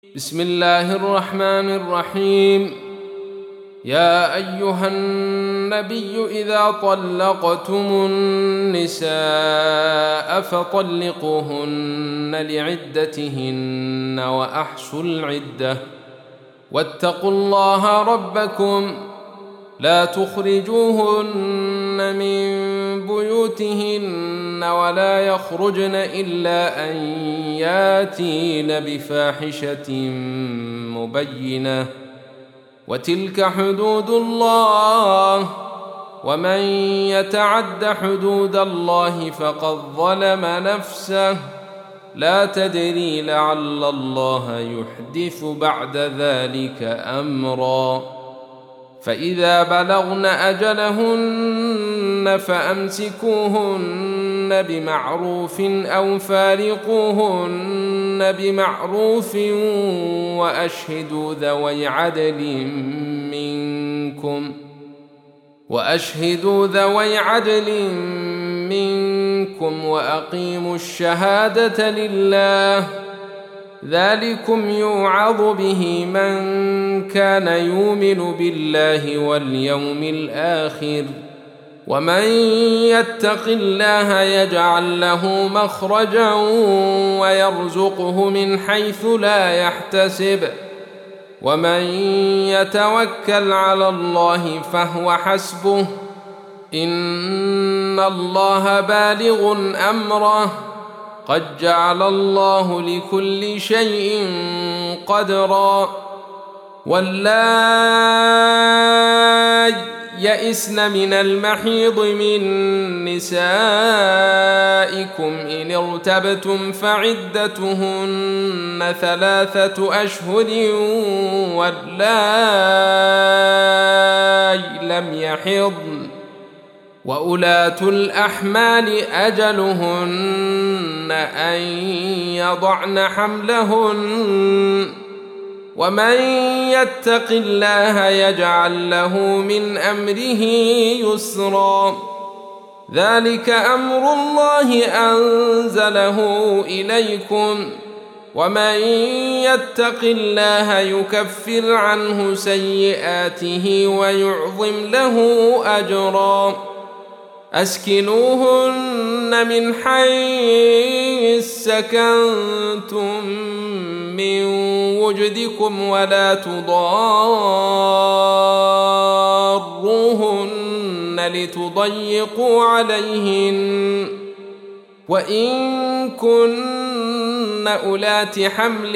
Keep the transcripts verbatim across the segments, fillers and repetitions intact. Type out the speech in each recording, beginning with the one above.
بسم الله الرحمن الرحيم. يا أيها النبي إذا طلقتم النساء فطلقوهن لعدتهن وأحصوا العدة واتقوا الله ربكم لا تخرجوهن من بيوتهن ولا يخرجن إلا أن ياتين بفاحشة مبينة وتلك حدود الله ومن يتعد حدود الله فقد ظلم نفسه لا تدري لعل الله يحدث بعد ذلك أمرا. فإذا بلغن أجلهن فأمسكوهن بمعروف أو فارقوهن بمعروف وأشهدوا ذوي عدل منكم وأشهدوا ذوي عدل منكم وأقيموا الشهادة لله ذلكم يوعظ به من كان يؤمن بالله واليوم الآخر ومن يتق الله يجعل له مخرجا ويرزقه من حيث لا يحتسب ومن يتوكل على الله فهو حسبه إن الله بالغ أمره قد جعل الله لكل شيء قدرا. واللائي يئسن من المحيض من نسائكم إن ارتبتم فعدتهن ثلاثة أشهر واللائي لم يحضن وأولاة الأحمال أجلهن أن يضعن حملهن ومن يتق الله يجعل له من أمره يسرا ذلك أمر الله أنزله إليكم ومن يتق الله يكفر عنه سيئاته ويعظم له أجرا. أسكنوهن من حيث سكنتم من وجدكم ولا تضاروهن لتضيقوا عليهن وإن كن أولات حمل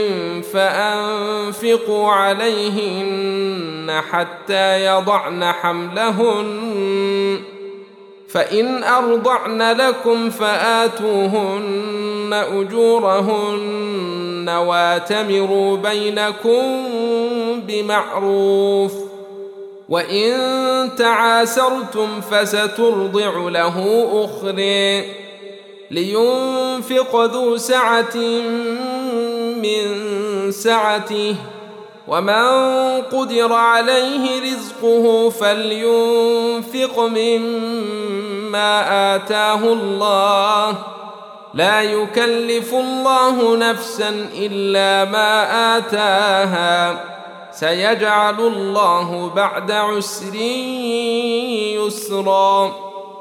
فأنفقوا عليهن حتى يضعن حملهن فإن أرضعن لكم فآتوهن أجورهن واتمروا بينكم بمعروف وإن تعاسرتم فسترضع له أخرى لينفق ذو سعة من سعته ومن قدر عليه رزقه فلينفق مما آتاه الله لا يكلف الله نفسا إلا ما آتاها سيجعل الله بعد عسر يسرا.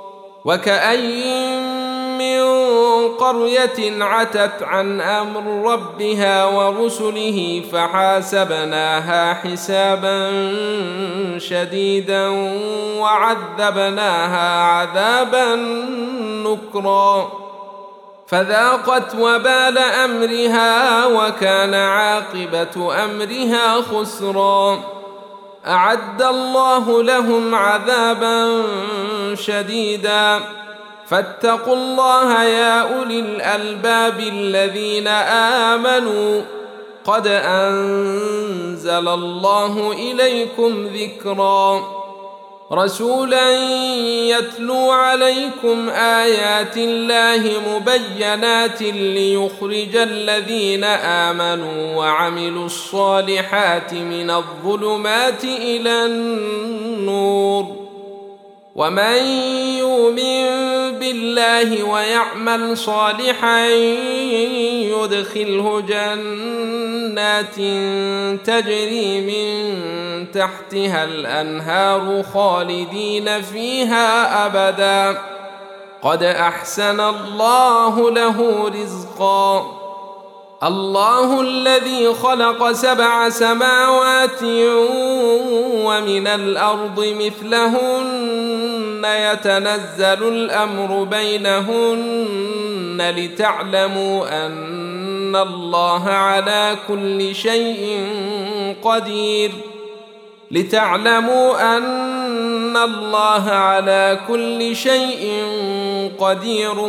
وكأين من قرية عتت عن أمر ربها ورسله فحاسبناها حسابا شديدا وعذبناها عذابا نكرا فذاقت وبال أمرها وكان عاقبة أمرها خسرا. أعد الله لهم عذابا شديدا فاتقوا الله يا أولي الألباب الذين آمنوا قد أنزل الله إليكم ذكرا رسولا يتلو عليكم آيات الله مبينات ليخرج الذين آمنوا وعملوا الصالحات من الظلمات إلى النور ومن يؤمن بالله ويعمل صالحا يدخله جنات تجري من تحتها الأنهار خالدين فيها أبدا قد أحسن الله له رزقا. الله الذي خلق سبع سماوات ومن الأرض مثلهن يتنزل الأمر بينهن لتعلموا أن الله على كل شيء قدير لتعلموا أن الله على كل شيء قدير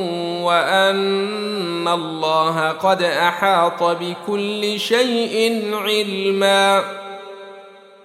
وأن الله قد أحاط بكل شيء علما.